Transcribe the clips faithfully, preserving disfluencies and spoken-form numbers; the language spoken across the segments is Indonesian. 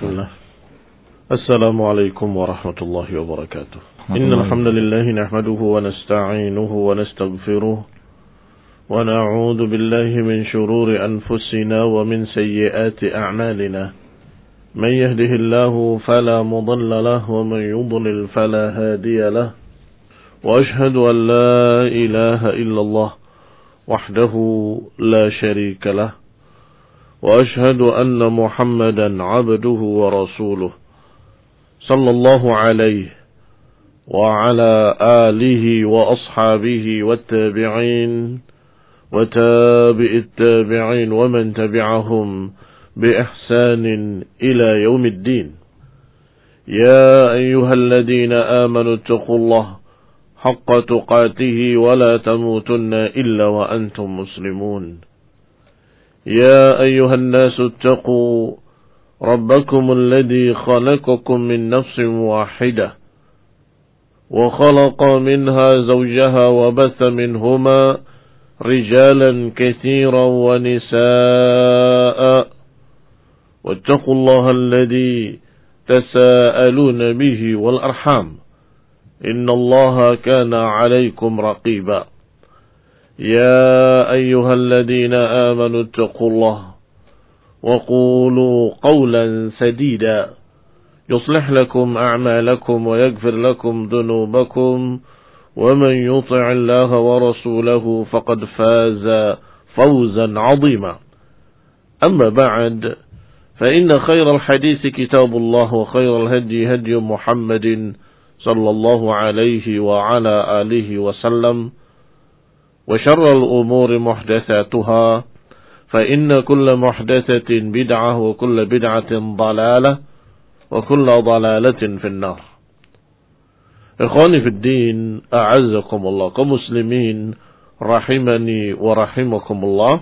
Bismillah. Assalamualaikum warahmatullahi wabarakatuh. Innal hamdalillah nahmaduhu wa nasta'inuhu wa nastaghfiruh wa na'udzu billahi min shururi anfusina wa min sayyiati a'malina. Man yahdihillahu fala mudilla lahu wa man yudlil fala hadiya lahu. Wa ashhadu an la ilaha illallah wahdahu la sharika lahu. وأشهد أن محمدا عبده ورسوله صلى الله عليه وعلى آله وأصحابه والتابعين وتابع التابعين ومن تبعهم بإحسان إلى يوم الدين. يا أيها الذين آمنوا اتقوا الله حق تقاته ولا تموتن إلا وأنتم مسلمون. يا أيها الناس اتقوا ربكم الذي خلقكم من نفس واحدة وخلق منها زوجها وبث منهما رجالا كثيرا ونساء واتقوا الله الذي تساءلون به والأرحام إن الله كان عليكم رقيبا. يا أيها الذين آمنوا اتقوا الله وقولوا قولا سديدا يصلح لكم أعمالكم ويغفر لكم ذنوبكم ومن يطع الله ورسوله فقد فاز فوزا عظيما. أما بعد فإن خير الحديث كتاب الله وخير الهدي هدي محمد صلى الله عليه وعلى آله وسلم وشر الأمور محدثاتها فإن كل محدثة بدعة وكل بدعة ضلالة وكل ضلالة في النار. إخواني في الدين أعزكم الله كمسلمين rahimani wa rahimakumullah.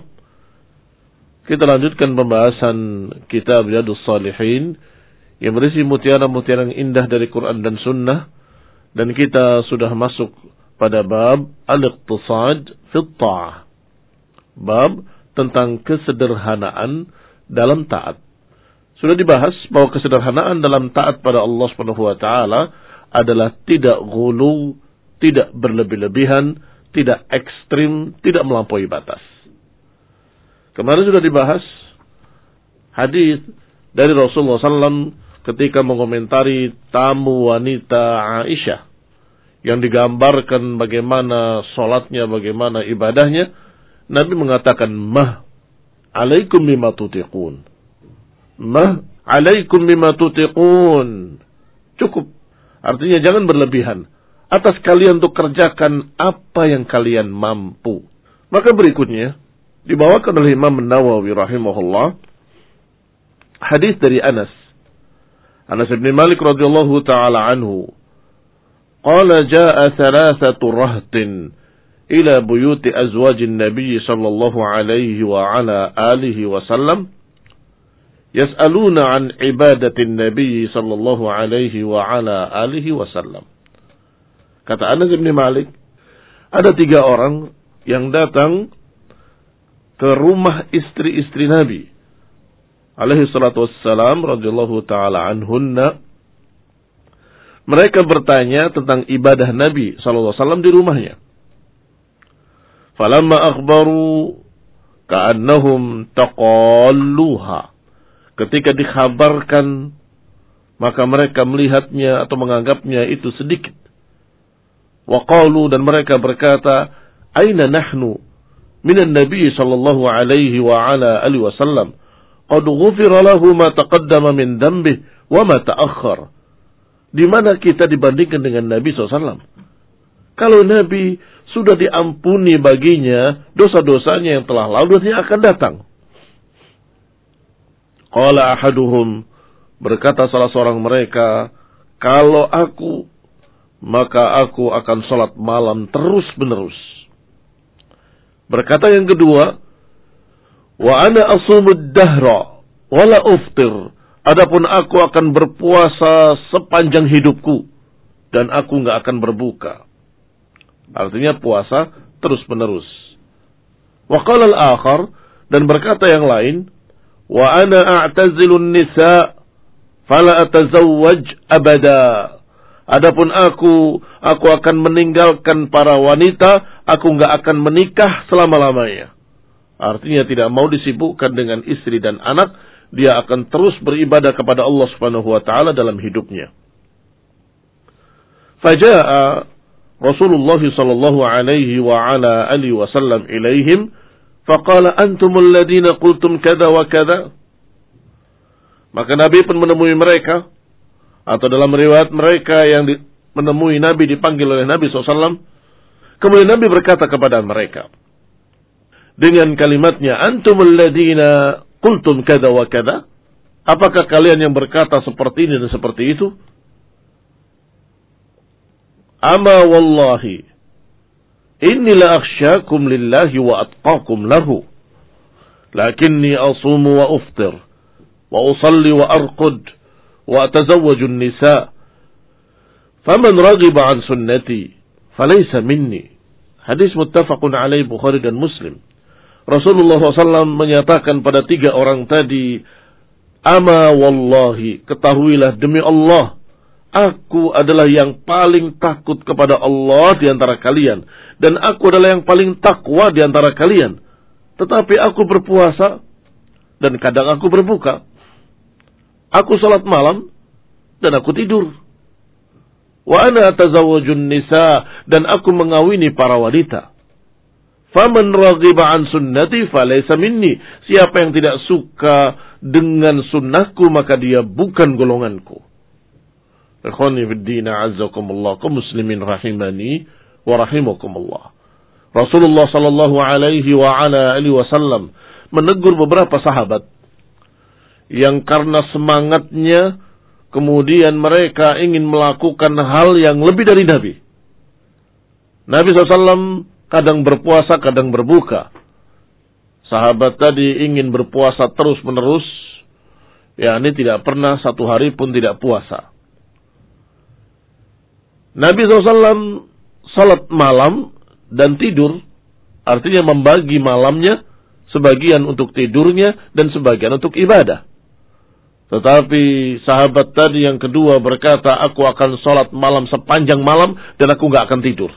Kita lanjutkan pembahasan kitab Riyadhus Shalihin yang berisi mutiara-mutiara yang indah dari Quran dan Sunnah, dan kita sudah masuk pada bab al-iqtisad fi ta'ah. Bab tentang kesederhanaan dalam taat. Sudah dibahas bahwa kesederhanaan dalam taat pada Allah Subhanahu wa taala adalah tidak ghulu, tidak berlebih-lebihan, tidak ekstrim, tidak melampaui batas. Kemarin sudah dibahas hadis dari Rasulullah sallallahu alaihi wasallam ketika mengomentari tamu wanita Aisyah yang digambarkan bagaimana sholatnya, bagaimana ibadahnya. Nabi mengatakan, mah alaikum mimma tutiqun. Mah alaikum mimma tutiqun. Cukup. Artinya jangan berlebihan. Atas kalian untuk kerjakan apa yang kalian mampu. Maka berikutnya, dibawakan oleh Imam Nawawi rahimahullah, hadis dari Anas. Anas bin Malik radhiyallahu ta'ala anhu. قال جاء ثلاثة رهط إلى بيوت أزواج النبي صلى الله عليه وعلى آله وسلم يسألون عن عبادة النبي صلى الله عليه وعلى آله وسلم. Kata Anas bin Malik, ada tiga orang yang datang ke rumah istri-istri Nabi alaihi salatu wassalam radhiyallahu ta'ala anhunna. Mereka bertanya tentang ibadah Nabi sallallahu alaihi wasallam di rumahnya. Falamma akhbaru ka'annahum taqalluha. Ketika dikhabarkan, maka mereka melihatnya atau menganggapnya itu sedikit. Wa qalu, dan mereka berkata, aina nahnu minan nabi sallallahu alaihi wa ala alihi wasallam qad ghufira lahu ma taqaddama min dhanbihi wa ma ta'akhkhara. Di mana kita dibandingkan dengan Nabi shallallahu alaihi wasallam? Kalau Nabi sudah diampuni baginya dosa-dosanya yang telah lalu dan yang akan datang. Qala ahaduhum, berkata salah seorang mereka, kalau aku, maka aku akan sholat malam terus menerus. Berkata yang kedua, wa ana asumud dahra wala uftir. Adapun aku akan berpuasa sepanjang hidupku dan aku enggak akan berbuka. Artinya puasa terus menerus. Wa qala al-akhar, dan berkata yang lain, wa ana a'tazilun nisa fala atazawwaj abada. Adapun aku, aku akan meninggalkan para wanita, aku enggak akan menikah selama-lamanya. Artinya tidak mau disibukkan dengan istri dan anak, dia akan terus beribadah kepada Allah Subhanahu wa taala dalam hidupnya. Faja'a Rasulullah sallallahu alaihi wa ala alihi wasallam ilaihim faqala antumul ladina qultum kada wa kada. Maka Nabi pun menemui mereka, atau dalam riwayat mereka yang di, menemui Nabi dipanggil oleh Nabi shallallahu alaihi wasallam. Kemudian Nabi berkata kepada mereka dengan kalimatnya, antumul ladina qultum kada wa kada. Apakah kalian yang berkata seperti ini dan seperti itu? Ama wallahi inni la akhsyakum lillahi wa atqakum lahu. Lakinni asumu wa uftir wa usalli wa arqud wa atazawwaju an-nisa. Faman raghiba an sunnati falaysa minni. Hadis muttafaqun alaih Bukhari dan Muslim. Rasulullah shallallahu alaihi wasallam menyatakan pada tiga orang tadi, ama wallahi, ketahuilah demi Allah, aku adalah yang paling takut kepada Allah di antara kalian, dan aku adalah yang paling takwa di antara kalian. Tetapi aku berpuasa dan kadang aku berbuka. Aku salat malam dan aku tidur. Wa ana atazawwajun nisa, dan aku mengawini para wanita. Faman raghiba an sunnati falaysa minni. Siapa yang tidak suka dengan sunnahku maka dia bukan golonganku. Ikhwani fid din, a'azzakumullah, kaum muslimin rahimani wa rahimakumullah. Rasulullah sallallahu alaihi wa ala alihi wasallam menegur beberapa sahabat yang karena semangatnya kemudian mereka ingin melakukan hal yang lebih dari Nabi. Nabi shallallahu alaihi wasallam kadang berpuasa, kadang berbuka. Sahabat tadi ingin berpuasa terus-menerus, yakni tidak pernah satu hari pun tidak puasa. Nabi shallallahu alaihi wasallam salat malam dan tidur, artinya membagi malamnya, sebagian untuk tidurnya dan sebagian untuk ibadah. Tetapi sahabat tadi yang kedua berkata, aku akan salat malam sepanjang malam dan aku nggak akan tidur.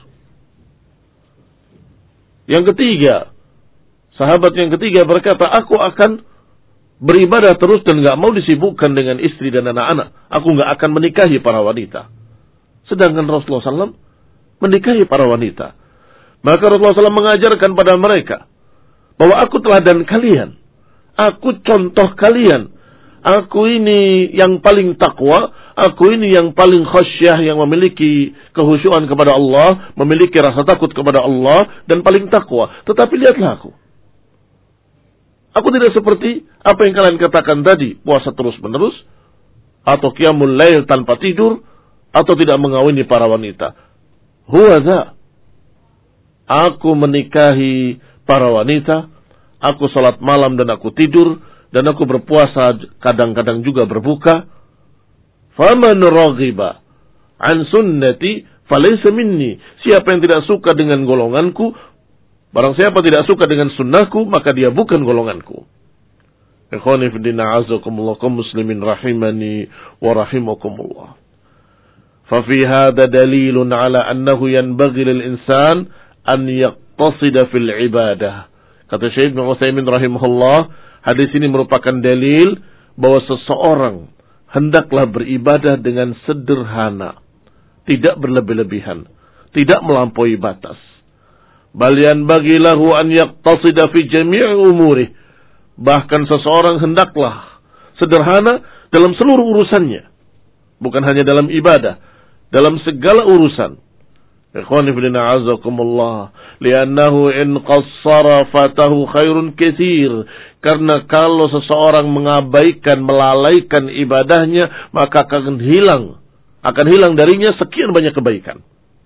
Yang ketiga, sahabat yang ketiga berkata, aku akan beribadah terus dan nggak mau disibukkan dengan istri dan anak-anak. Aku nggak akan menikahi para wanita. Sedangkan Rasulullah shallallahu alaihi wasallam menikahi para wanita. Maka Rasulullah shallallahu alaihi wasallam mengajarkan pada mereka bahwa aku teladan kalian, aku contoh kalian, aku ini yang paling takwa, aku ini yang paling khasyah, yang memiliki kehusyuan kepada Allah, memiliki rasa takut kepada Allah, dan paling takwa. Tetapi lihatlah aku. Aku tidak seperti apa yang kalian katakan tadi, puasa terus-menerus, atau qiyamul lail tanpa tidur, atau tidak mengawini para wanita. Huwadha. Aku menikahi para wanita, aku salat malam dan aku tidur, dan aku berpuasa, kadang-kadang juga berbuka. Faman raghiba an sunnati falaysa minni. Siapa yang tidak suka dengan golonganku, barang siapa tidak suka dengan sunnahku, maka dia bukan golonganku. Ikhwani fi din, a'azzakumullah, kaum muslimin rahimani wa rahimakumullah. Fa fi hadha dalilun ala annahu yanbaghi lil insan an yaqtasida fil ibadah. Kata Syekh Ibnu Utsaimin rahimahullah, hadis ini merupakan dalil bahwa seseorang hendaklah beribadah dengan sederhana, tidak berlebih-lebihan, tidak melampaui batas. Bal yanbaghi lahu an yaqtasida fi jami' umurih. Bahkan seseorang hendaklah sederhana dalam seluruh urusannya, bukan hanya dalam ibadah, dalam segala urusan. Ikhwani fillah azakumullah, li'annahu in qassara fatahu khairun katsir. Karena kalau seseorang mengabaikan, melalaikan ibadahnya, maka akan hilang, akan hilang darinya sekian banyak kebaikan.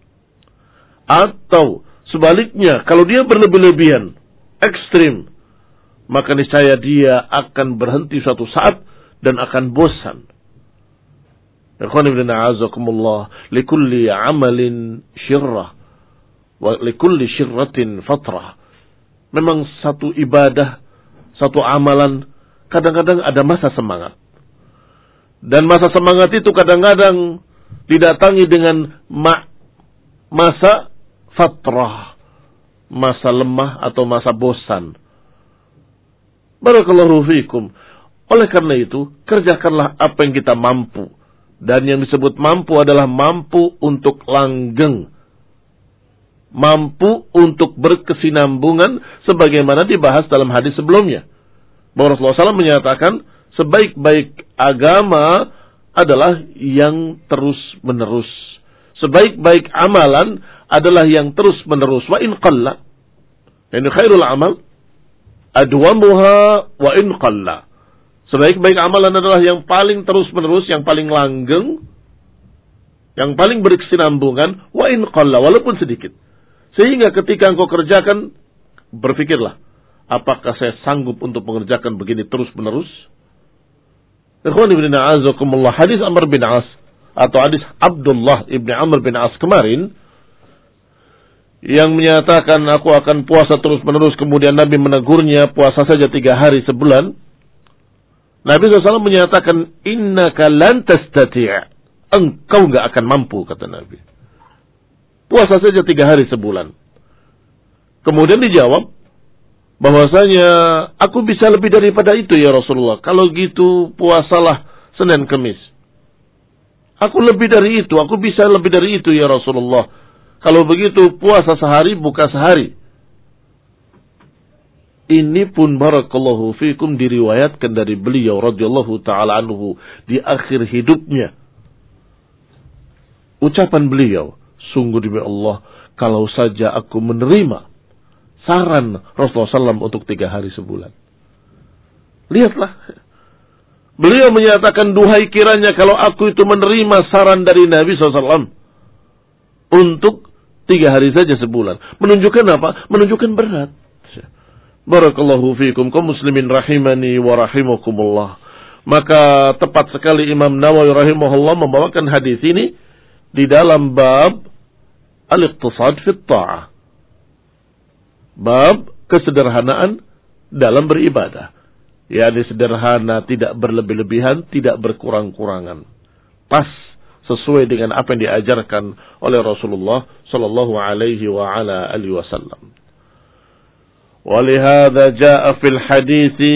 Atau sebaliknya, kalau dia berlebih-lebihan, ekstrim, maka niscaya dia akan berhenti suatu saat dan akan bosan. Ikhwani fillah azakumullah, likulli amalin syirrah wa likulli syirratin fatrah. Memang satu ibadah, satu amalan kadang-kadang ada masa semangat, Dan masa semangat itu kadang-kadang didatangi dengan ma- masa fatrah, masa lemah atau masa bosan. Barakallahu fiikum. Oleh karena itu, kerjakanlah apa yang kita mampu. Dan yang disebut mampu adalah mampu untuk langgeng. Mampu untuk berkesinambungan sebagaimana dibahas dalam hadis sebelumnya. Bahwa Rasulullah shallallahu alaihi wasallam menyatakan sebaik-baik agama adalah yang terus-menerus. Sebaik-baik amalan adalah yang terus-menerus. Wa in qalla. Ini khairul amal adwamuha wa in qalla. Sebaik-baik amalan adalah yang paling terus-menerus, yang paling langgeng, yang paling berkesinambungan, wa in qalla, walaupun sedikit. Sehingga ketika engkau kerjakan, berpikirlah, apakah saya sanggup untuk mengerjakan begini terus-menerus? Ikhwan ibn a'azakumullah, hadis Amr bin As atau hadis Abdullah ibn Amr bin As kemarin yang menyatakan aku akan puasa terus-menerus, kemudian Nabi menegurnya puasa saja tiga hari sebulan. Nabi shallallahu alaihi wasallam menyatakan innaka lan tastati', engkau enggak akan mampu, kata Nabi. Puasa saja tiga hari sebulan. Kemudian dijawab bahwasanya aku bisa lebih daripada itu ya Rasulullah. Kalau gitu puasalah Senin Kemis. Aku lebih dari itu, aku bisa lebih dari itu ya Rasulullah. Kalau begitu puasa sehari, buka sehari. Ini pun barakallahu fikum diriwayatkan dari beliau radhiyallahu taala anhu di akhir hidupnya. Ucapan beliau, sungguh demi Allah, kalau saja aku menerima saran Rasulullah shallallahu alaihi wasallam untuk tiga hari sebulan. Lihatlah. Beliau menyatakan, duhai kiranya kalau aku itu menerima saran dari Nabi shallallahu alaihi wasallam untuk tiga hari saja sebulan. Menunjukkan apa? Menunjukkan berat. Barakallahu fiikum, kaum muslimin rahimani wa rahimakumullah. Maka tepat sekali Imam Nawawi rahimahullah membawakan hadis ini di dalam bab al-iqtisad fi ta'ah. Bab kesederhanaan dalam beribadah. yakni sederhana, tidak berlebih-lebihan, tidak berkurang-kurangan. Pas sesuai dengan apa yang diajarkan oleh Rasulullah sallallahu alaihi wa ala alihi wasallam. Walihada jaa fil hadithi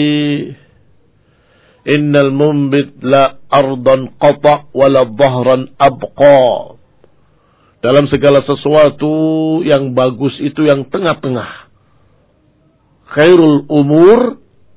innal munbit la ardan qata' wala dhahran abqa. Dalam segala sesuatu yang bagus itu yang tengah-tengah. Khairul umur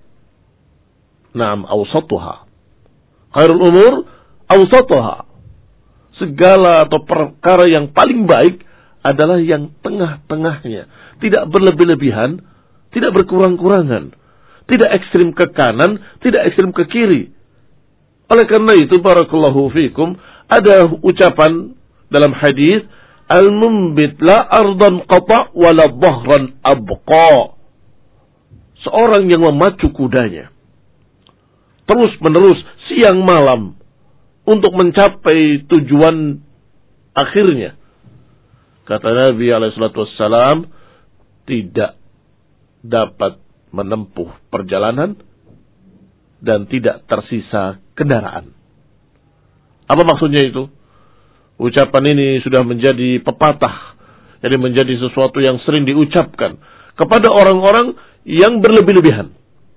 na'am awsatuha. Khairul umur awsatuha. Segala atau perkara yang paling baik adalah yang tengah-tengahnya. Tidak berlebih-lebihan, tidak berkurang-kurangan. Tidak ekstrim ke kanan, tidak ekstrim ke kiri. Oleh karena itu, barakallahu fikum, ada ucapan dalam hadis, al-munbit la ardan qata' wala dhahran abqa. Seorang yang memacu kudanya terus menerus siang malam untuk mencapai tujuan akhirnya, kata Nabi alaihi salatu wassalam, tidak dapat menempuh perjalanan dan tidak tersisa kendaraan. Apa maksudnya itu? Ucapan ini sudah menjadi pepatah, jadi menjadi sesuatu yang sering diucapkan kepada orang-orang yang berlebih-lebihan.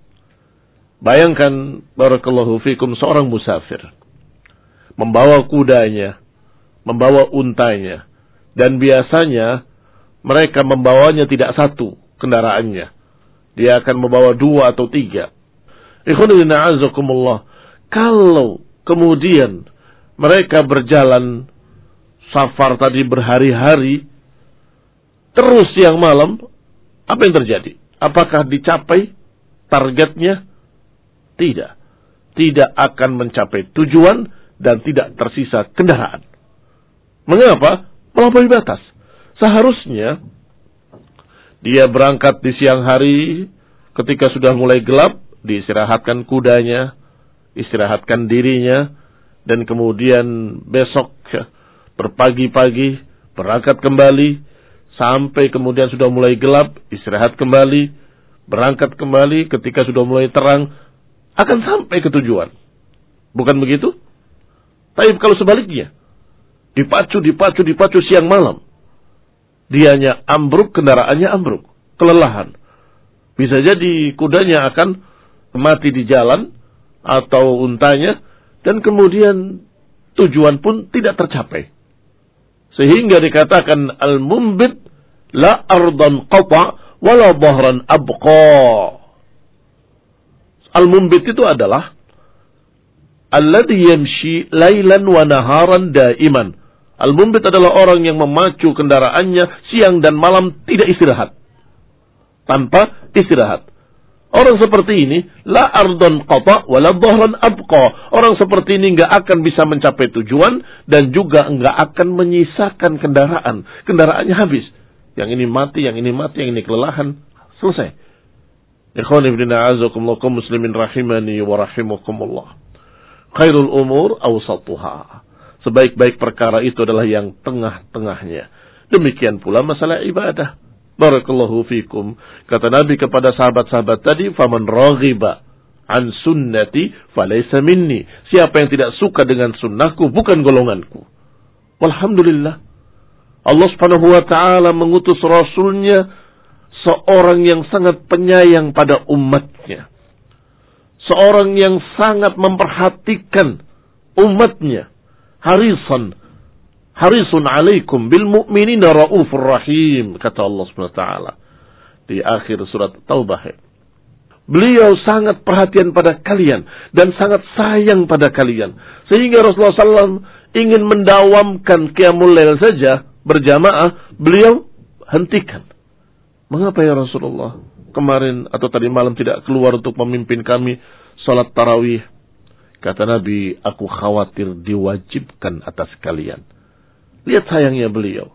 Bayangkan, barakallahu fikum, seorang musafir membawa kudanya, membawa untanya, dan biasanya mereka membawanya tidak satu kendaraannya. Dia akan membawa dua atau tiga. Ikhwanuddin a'azakumullah. Kalau kemudian mereka berjalan safar tadi berhari-hari, terus siang malam, apa yang terjadi? Apakah dicapai targetnya? Tidak. Tidak akan mencapai tujuan dan tidak tersisa kendaraan. Mengapa? Melampaui batas. Seharusnya dia berangkat di siang hari, ketika sudah mulai gelap, diistirahatkan kudanya, istirahatkan dirinya, dan kemudian besok berpagi-pagi berangkat kembali, sampai kemudian sudah mulai gelap, istirahat kembali, berangkat kembali ketika sudah mulai terang, akan sampai ke tujuan. Bukan begitu? Tapi kalau sebaliknya, dipacu, dipacu, dipacu siang malam, dianya ambruk, kendaraannya ambruk, kelelahan. Bisa jadi kudanya akan mati di jalan atau untanya, dan kemudian tujuan pun tidak tercapai. Sehingga dikatakan al-mumbit la ardan qata wala dhahran abqa. Al-mumbit itu adalah alladhi yamshi lailan wa naharan daiman. Al-mumbit adalah orang yang memacu kendaraannya siang dan malam tidak istirahat. Tanpa istirahat. Orang seperti ini, la ardon qata wa la dhahran abqa. Orang seperti ini enggak akan bisa mencapai tujuan dan juga enggak akan menyisakan kendaraan. Kendaraannya habis. Yang ini mati, yang ini mati, yang ini kelelahan. Selesai. Ikhwani fillah a'azzakumullah kaum muslimin rahimani wa rahimakumullah. Khairul umur awsatuha. Sebaik-baik perkara itu adalah yang tengah-tengahnya. Demikian pula masalah ibadah. Barakallahu fikum. Kata Nabi kepada sahabat-sahabat tadi, "Faman raghiba an sunnati falaysa minni." Siapa yang tidak suka dengan sunnahku bukan golonganku. Walhamdulillah. Allah Subhanahu wa taala mengutus rasulnya seorang yang sangat penyayang pada umatnya. Seorang yang sangat memperhatikan umatnya. Harisan Harisun alaikum bil mu'minina raufur rahim, kata Allah Subhanahu wa taala di akhir surat Taubah. Beliau sangat perhatian pada kalian dan sangat sayang pada kalian, sehingga Rasulullah sallallahu alaihi wasallam ingin mendawamkan qiyamul lail saja berjamaah, beliau hentikan. Mengapa ya Rasulullah kemarin atau tadi malam tidak keluar untuk memimpin kami salat tarawih? Kata Nabi, aku khawatir diwajibkan atas kalian. Lihat sayangnya beliau.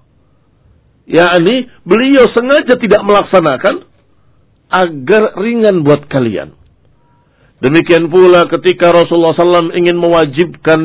yakni beliau sengaja tidak melaksanakan agar ringan buat kalian. Demikian pula ketika Rasulullah sallallahu alaihi wasallam ingin mewajibkan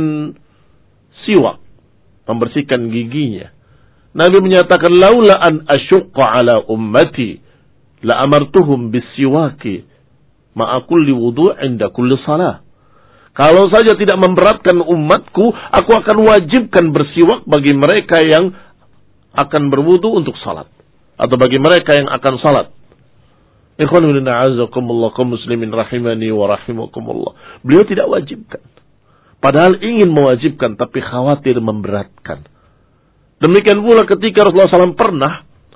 siwak, membersihkan giginya. Nabi menyatakan, laula an asyqa ala ummati la amartuhum bisiwaki ma'a kulli wudu' inda kulli salah. Kalau saja tidak memberatkan umatku, aku akan wajibkan bersiwak bagi mereka yang akan berwudu untuk salat. Atau bagi mereka yang akan salat. Ikhwan fillah a'azzakumullah kaum muslimin rahimani wa rahimakumullah. Beliau tidak wajibkan. Padahal ingin mewajibkan, tapi khawatir memberatkan. Demikian pula ketika Rasulullah sallallahu alaihi wasallam pernah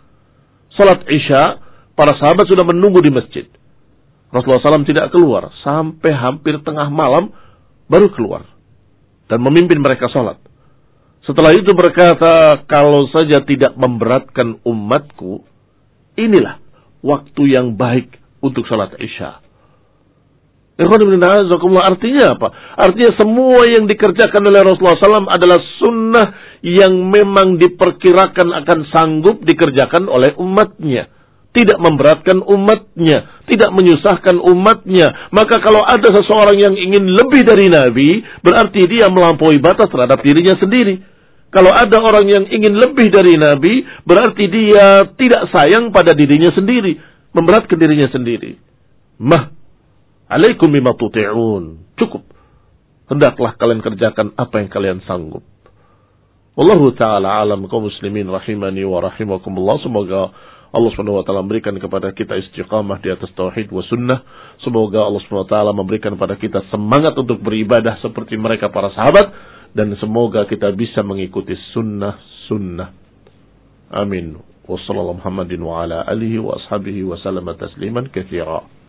salat Isya, para sahabat sudah menunggu di masjid. Rasulullah sallallahu alaihi wasallam tidak keluar sampai hampir tengah malam baru keluar dan memimpin mereka salat. Setelah itu berkata, kalau saja tidak memberatkan umatku, inilah waktu yang baik untuk salat Isya. Artinya apa? Artinya semua yang dikerjakan oleh Rasulullah sallallahu alaihi wasallam adalah sunnah yang memang diperkirakan akan sanggup dikerjakan oleh umatnya. Tidak memberatkan umatnya, tidak menyusahkan umatnya. Maka kalau ada seseorang yang ingin lebih dari Nabi, berarti dia melampaui batas terhadap dirinya sendiri. Kalau ada orang yang ingin lebih dari Nabi, berarti dia tidak sayang pada dirinya sendiri, memberatkan dirinya sendiri. Mah, alaikum bima tuti'un. Cukup. Hendaklah kalian kerjakan apa yang kalian sanggup. Wallahu ta'ala alam kaum muslimin rahimani wa rahimakumullah. Semoga Allah subhanahu wa ta'ala memberikan kepada kita istiqamah di atas tauhid wa sunnah. Semoga Allah subhanahu wa ta'ala memberikan kepada kita semangat untuk beribadah seperti mereka para sahabat. Dan semoga kita bisa mengikuti sunnah-sunnah. Amin. Wassalamualaikum warahmatullahi wabarakatuh wa ala alihi wa ashabihi wa sallam tasliman katsira.